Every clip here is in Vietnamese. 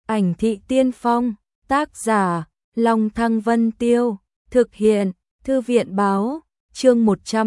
Ảnh thị tiên phong, tác giả, Long Thăng Vân Tiêu, thực hiện, Thư viện báo, chương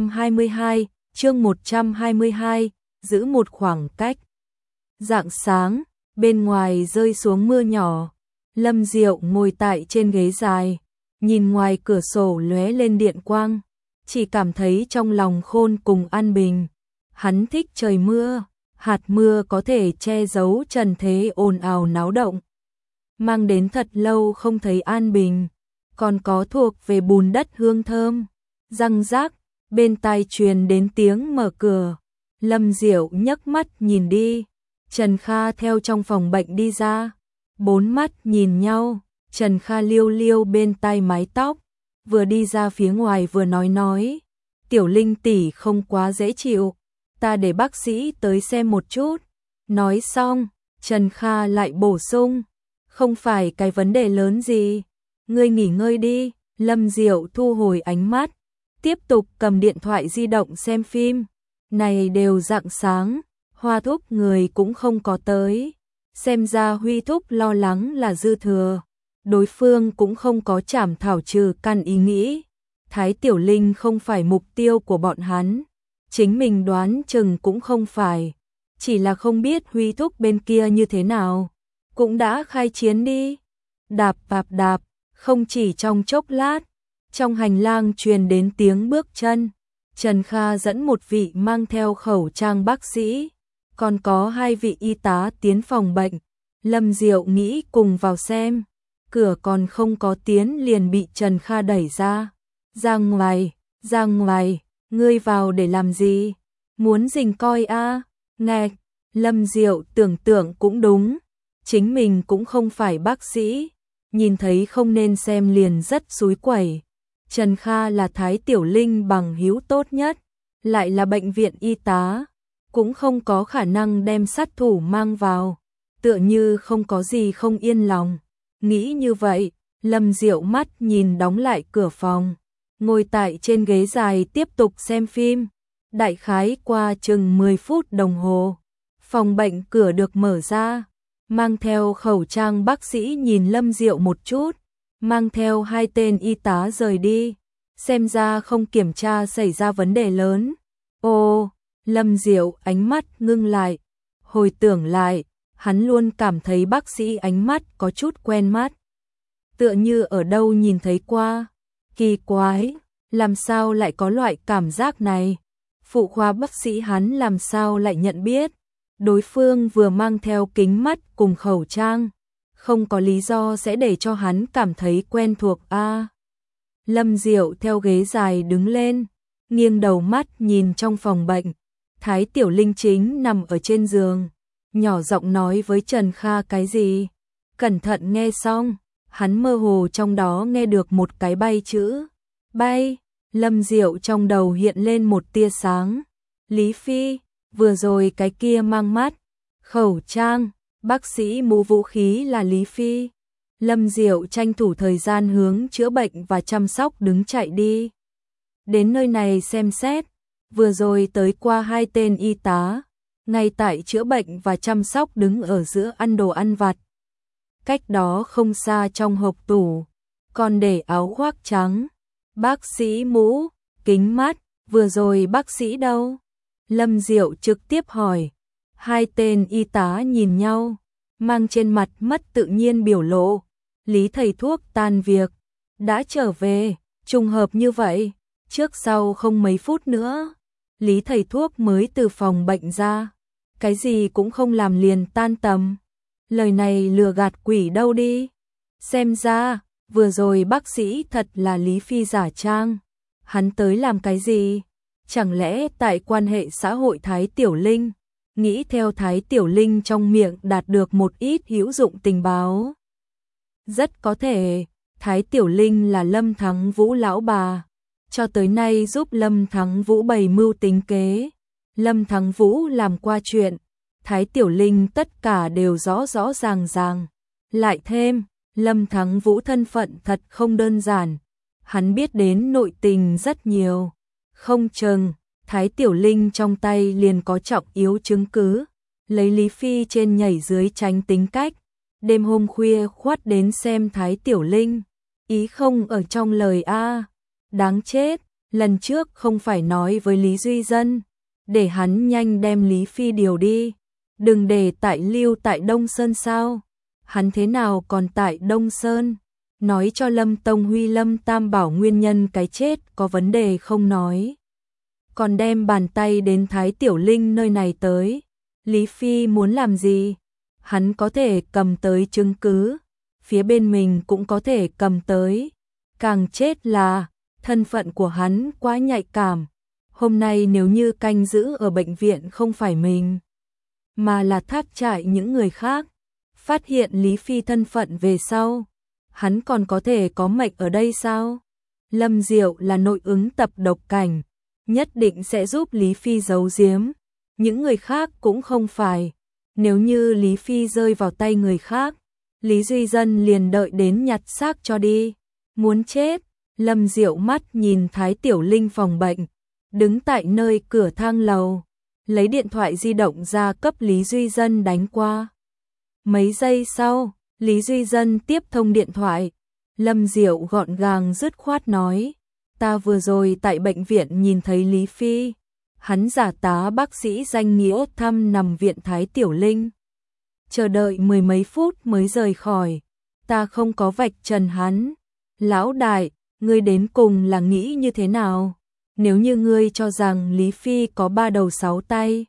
122, giữ một khoảng cách. Rạng sáng, bên ngoài rơi xuống mưa nhỏ, Lâm Diệu ngồi tại trên ghế dài, nhìn ngoài cửa sổ lóe lên điện quang, chỉ cảm thấy trong lòng khôn cùng an bình. Hắn thích trời mưa, hạt mưa có thể che giấu trần thế ồn ào náo động, mang đến thật lâu không thấy an bình, còn có thuộc về bùn đất hương thơm. Răng rác, bên tai truyền đến tiếng mở cửa. Lâm Diệu nhấc mắt nhìn đi, Trần Kha theo trong phòng bệnh đi ra. Bốn mắt nhìn nhau, Trần Kha liêu liêu bên tai mái tóc, vừa đi ra phía ngoài vừa nói, Tiểu Linh tỷ không quá dễ chịu, ta để bác sĩ tới xem một chút. Nói xong, Trần Kha lại bổ sung, không phải cái vấn đề lớn gì, ngươi nghỉ ngơi đi. Lâm Diệu thu hồi ánh mắt, tiếp tục cầm điện thoại di động xem phim. Này đều rạng sáng, Hoa thúc người cũng không có tới, xem ra Huy thúc lo lắng là dư thừa, đối phương cũng không có trảm thảo trừ căn ý nghĩ. Thái Tiểu Linh không phải mục tiêu của bọn hắn, chính mình đoán chừng cũng không phải, chỉ là không biết Huy thúc bên kia như thế nào. Cũng đã khai chiến đi. Đạp bạp đạp, không chỉ trong chốc lát, trong hành lang truyền đến tiếng bước chân. Trần Kha dẫn một vị mang theo khẩu trang bác sĩ, còn có hai vị y tá tiến phòng bệnh. Lâm Diệu nghĩ cùng vào xem, cửa còn không có tiến liền bị Trần Kha đẩy ra. Ra ngoài, ngươi vào để làm gì? Muốn rình coi a? Ngạch, Lâm Diệu tưởng tượng cũng đúng, chính mình cũng không phải bác sĩ, nhìn thấy không nên xem liền rất xúi quẩy. Trần Kha là Thái Tiểu Linh bằng hữu tốt nhất, lại là bệnh viện y tá, cũng không có khả năng đem sát thủ mang vào, tựa như không có gì không yên lòng. Nghĩ như vậy, Lâm Diệu mắt nhìn đóng lại cửa phòng, ngồi tại trên ghế dài tiếp tục xem phim. Đại khái qua chừng 10 phút đồng hồ, phòng bệnh cửa được mở ra, mang theo khẩu trang bác sĩ nhìn Lâm Diệu một chút, mang theo hai tên y tá rời đi, xem ra không kiểm tra xảy ra vấn đề lớn. Ô, Lâm Diệu ánh mắt ngưng lại, hồi tưởng lại, hắn luôn cảm thấy bác sĩ ánh mắt có chút quen mắt, tựa như ở đâu nhìn thấy qua. Kỳ quái, làm sao lại có loại cảm giác này? Phụ khoa bác sĩ hắn làm sao lại nhận biết? Đối phương vừa mang theo kính mắt cùng khẩu trang, không có lý do sẽ để cho hắn cảm thấy quen thuộc a. Lâm Diệu theo ghế dài đứng lên, nghiêng đầu mắt nhìn trong phòng bệnh. Thái Tiểu Linh chính nằm ở trên giường, nhỏ giọng nói với Trần Kha cái gì. Cẩn thận nghe xong, hắn mơ hồ trong đó nghe được một cái bay chữ. Bay. Lâm Diệu trong đầu hiện lên một tia sáng. Lý Phi, vừa rồi cái kia mang mắt, khẩu trang, bác sĩ mũ vũ khí là Lý Phi. Lâm Diệu tranh thủ thời gian hướng chữa bệnh và chăm sóc đứng chạy đi. Đến nơi này xem xét, vừa rồi tới qua hai tên y tá, ngay tại chữa bệnh và chăm sóc đứng ở giữa ăn đồ ăn vặt. Cách đó không xa trong hộp tủ, còn để áo khoác trắng. Bác sĩ mũ, kính mắt, vừa rồi bác sĩ đâu? Lâm Diệu trực tiếp hỏi. Hai tên y tá nhìn nhau, mang trên mặt mất tự nhiên biểu lộ. Lý thầy thuốc tan việc, đã trở về, trùng hợp như vậy, trước sau không mấy phút nữa. Lý thầy thuốc mới từ phòng bệnh ra, cái gì cũng không làm liền tan tầm. Lời này lừa gạt quỷ đâu đi. Xem ra, vừa rồi bác sĩ thật là Lý Phi giả trang. Hắn tới làm cái gì? Chẳng lẽ tại quan hệ xã hội Thái Tiểu Linh, nghĩ theo Thái Tiểu Linh trong miệng đạt được một ít hữu dụng tình báo? Rất có thể, Thái Tiểu Linh là Lâm Thắng Vũ lão bà, cho tới nay giúp Lâm Thắng Vũ bày mưu tính kế. Lâm Thắng Vũ làm qua chuyện, Thái Tiểu Linh tất cả đều rõ rõ ràng. Lại thêm, Lâm Thắng Vũ thân phận thật không đơn giản, hắn biết đến nội tình rất nhiều. Không chừng, Thái Tiểu Linh trong tay liền có trọng yếu chứng cứ, lấy Lý Phi trên nhảy dưới tránh tính cách, đêm hôm khuya khoắt đến xem Thái Tiểu Linh, ý không ở trong lời a. Đáng chết, lần trước không phải nói với Lý Duy Dân, để hắn nhanh đem Lý Phi điều đi, đừng để tại lưu tại Đông Sơn sao? Hắn thế nào còn tại Đông Sơn? Nói cho Lâm Tông Huy Lâm Tam Bảo nguyên nhân cái chết có vấn đề không nói. Còn đem bàn tay đến Thái Tiểu Linh nơi này tới. Lý Phi muốn làm gì? Hắn có thể cầm tới chứng cứ, phía bên mình cũng có thể cầm tới. Càng chết là, thân phận của hắn quá nhạy cảm. Hôm nay nếu như canh giữ ở bệnh viện không phải mình, mà là Tháp Trại những người khác, phát hiện Lý Phi thân phận về sau, hắn còn có thể có mệnh ở đây sao? Lâm Diệu là nội ứng tập độc cảnh, nhất định sẽ giúp Lý Phi giấu giếm, những người khác cũng không phải. Nếu như Lý Phi rơi vào tay người khác, Lý Duy Dân liền đợi đến nhặt xác cho đi. Muốn chết, Lâm Diệu mắt nhìn Thái Tiểu Linh phòng bệnh, đứng tại nơi cửa thang lầu, lấy điện thoại di động ra cấp Lý Duy Dân đánh qua. Mấy giây sau, Lý Duy Dân tiếp thông điện thoại. Lâm Diệu gọn gàng dứt khoát nói, ta vừa rồi tại bệnh viện nhìn thấy Lý Phi. Hắn giả tá bác sĩ danh nghĩa thăm nằm viện Thái Tiểu Linh. Chờ đợi mười mấy phút mới rời khỏi. Ta không có vạch trần hắn. Lão đại, ngươi đến cùng là nghĩ như thế nào? Nếu như ngươi cho rằng Lý Phi có 3 đầu 6 tay,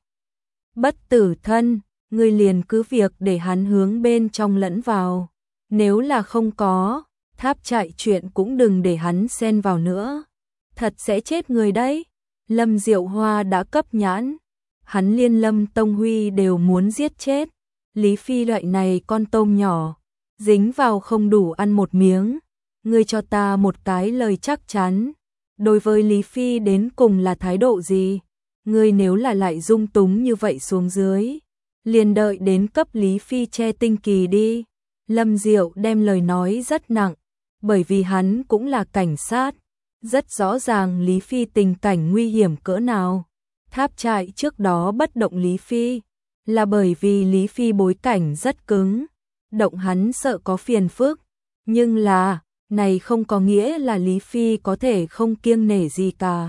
bất tử thân, ngươi liền cứ việc để hắn hướng bên trong lẫn vào. Nếu là không có, Tháp Trại chuyện cũng đừng để hắn xen vào nữa. Thật sẽ chết người đấy. Lâm Diệu Hoa đã cấp nhãn, hắn liên Lâm Tông Huy đều muốn giết chết. Lý Phi loại này con tôm nhỏ, dính vào không đủ ăn một miếng. Ngươi cho ta một cái lời chắc chắn, đối với Lý Phi đến cùng là thái độ gì? Ngươi nếu là lại dung túng như vậy xuống dưới, liền đợi đến cấp Lý Phi che tinh kỳ đi. Lâm Diệu đem lời nói rất nặng, bởi vì hắn cũng là cảnh sát. Rất rõ ràng Lý Phi tình cảnh nguy hiểm cỡ nào. Tháp Trại trước đó bất động Lý Phi, là bởi vì Lý Phi bối cảnh rất cứng, động hắn sợ có phiền phức. Nhưng là, này không có nghĩa là Lý Phi có thể không kiêng nể gì cả.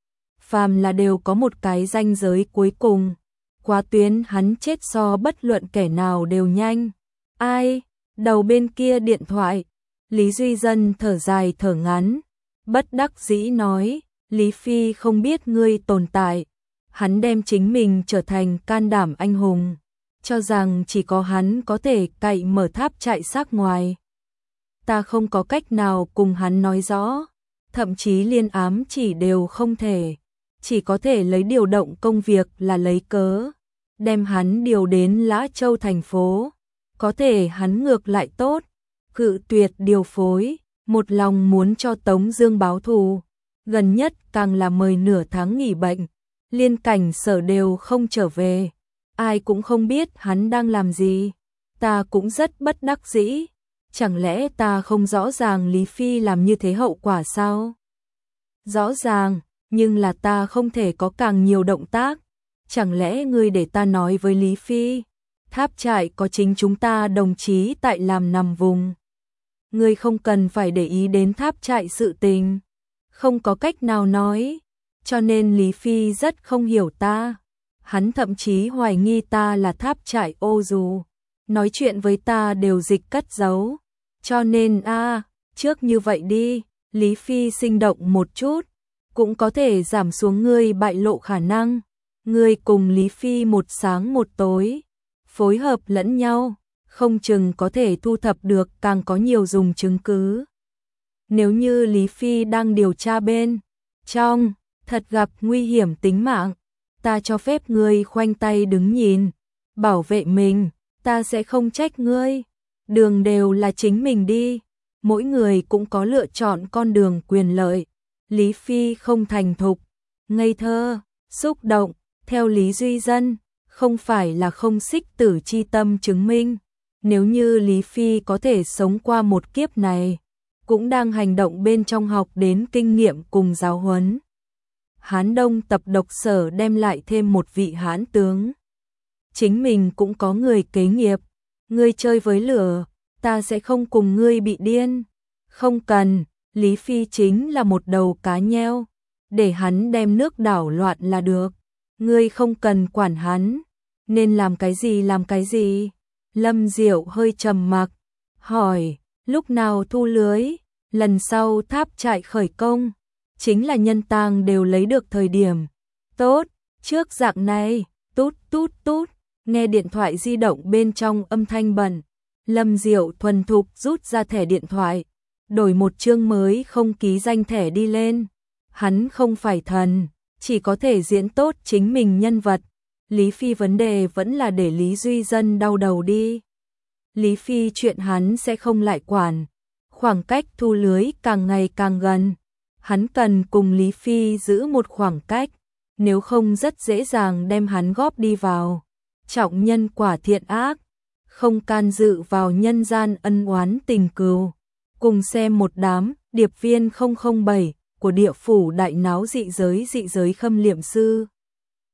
Phàm là đều có một cái ranh giới cuối cùng. Quá tuyến hắn chết so bất luận kẻ nào đều nhanh. Ai? Đầu bên kia điện thoại. Lý Duy Dân thở dài thở ngắn. Bất đắc dĩ nói, Lý Phi không biết ngươi tồn tại. Hắn đem chính mình trở thành can đảm anh hùng, cho rằng chỉ có hắn có thể cậy mở Tháp Trại xác ngoài. Ta không có cách nào cùng hắn nói rõ, thậm chí liên ám chỉ đều không thể, chỉ có thể lấy điều động công việc là lấy cớ, đem hắn điều đến Lã Châu thành phố. Có thể hắn ngược lại tốt, cự tuyệt điều phối, một lòng muốn cho Tống Dương báo thù, gần nhất càng là mời nửa tháng nghỉ bệnh, liên cảnh sở đều không trở về, ai cũng không biết hắn đang làm gì. Ta cũng rất bất đắc dĩ, chẳng lẽ ta không rõ ràng Lý Phi làm như thế hậu quả sao? Rõ ràng, nhưng là ta không thể có càng nhiều động tác. Chẳng lẽ ngươi để ta nói với Lý Phi, Tháp Trại có chính chúng ta đồng chí tại làm nằm vùng. Ngươi không cần phải để ý đến Tháp Trại sự tình. Không có cách nào nói, cho nên Lý Phi rất không hiểu ta. Hắn thậm chí hoài nghi ta là Tháp Trại ô dù. Nói chuyện với ta đều dịch cất giấu. Cho nên trước như vậy đi, Lý Phi sinh động một chút, cũng có thể giảm xuống ngươi bại lộ khả năng. Ngươi cùng Lý Phi một sáng một tối, phối hợp lẫn nhau, không chừng có thể thu thập được càng có nhiều dùng chứng cứ. Nếu như Lý Phi đang điều tra bên trong, thật gặp nguy hiểm tính mạng, ta cho phép ngươi khoanh tay đứng nhìn, bảo vệ mình, ta sẽ không trách ngươi. Đường đều là chính mình đi, mỗi người cũng có lựa chọn con đường quyền lợi. Lý Phi không thành thục, ngây thơ, xúc động, theo Lý Duy Dân, không phải là không xích tử chi tâm chứng minh. Nếu như Lý Phi có thể sống qua một kiếp này, cũng đang hành động bên trong học đến kinh nghiệm cùng giáo huấn. Hán Đông tập độc sở đem lại thêm một vị hán tướng. Chính mình cũng có người kế nghiệp, Ngươi chơi với lửa, ta sẽ không cùng ngươi bị điên. Không cần, Lý Phi chính là một đầu cá nheo, để hắn đem nước đảo loạn là được. Ngươi không cần quản hắn, nên làm cái gì. Lâm Diệu hơi trầm mặc, hỏi, lúc nào thu lưới, lần sau tháp trại khởi công, chính là nhân tang đều lấy được thời điểm. Tốt, trước dạng này, tút tút tút, nghe điện thoại di động bên trong âm thanh bẩn. Lâm Diệu thuần thục rút ra thẻ điện thoại, đổi một chương mới không ký danh thẻ đi lên. Hắn không phải thần, chỉ có thể diễn tốt chính mình nhân vật. Lý Phi vấn đề vẫn là để Lý Duy Dân đau đầu đi. Lý Phi chuyện hắn sẽ không lại quản. Khoảng cách thu lưới càng ngày càng gần. Hắn cần cùng Lý Phi giữ một khoảng cách, nếu không rất dễ dàng đem hắn góp đi vào. Trọng nhân quả thiện ác, không can dự vào nhân gian ân oán tình cừu. Cùng xem một đám điệp viên 007 của địa phủ đại náo dị giới khâm liệm sư.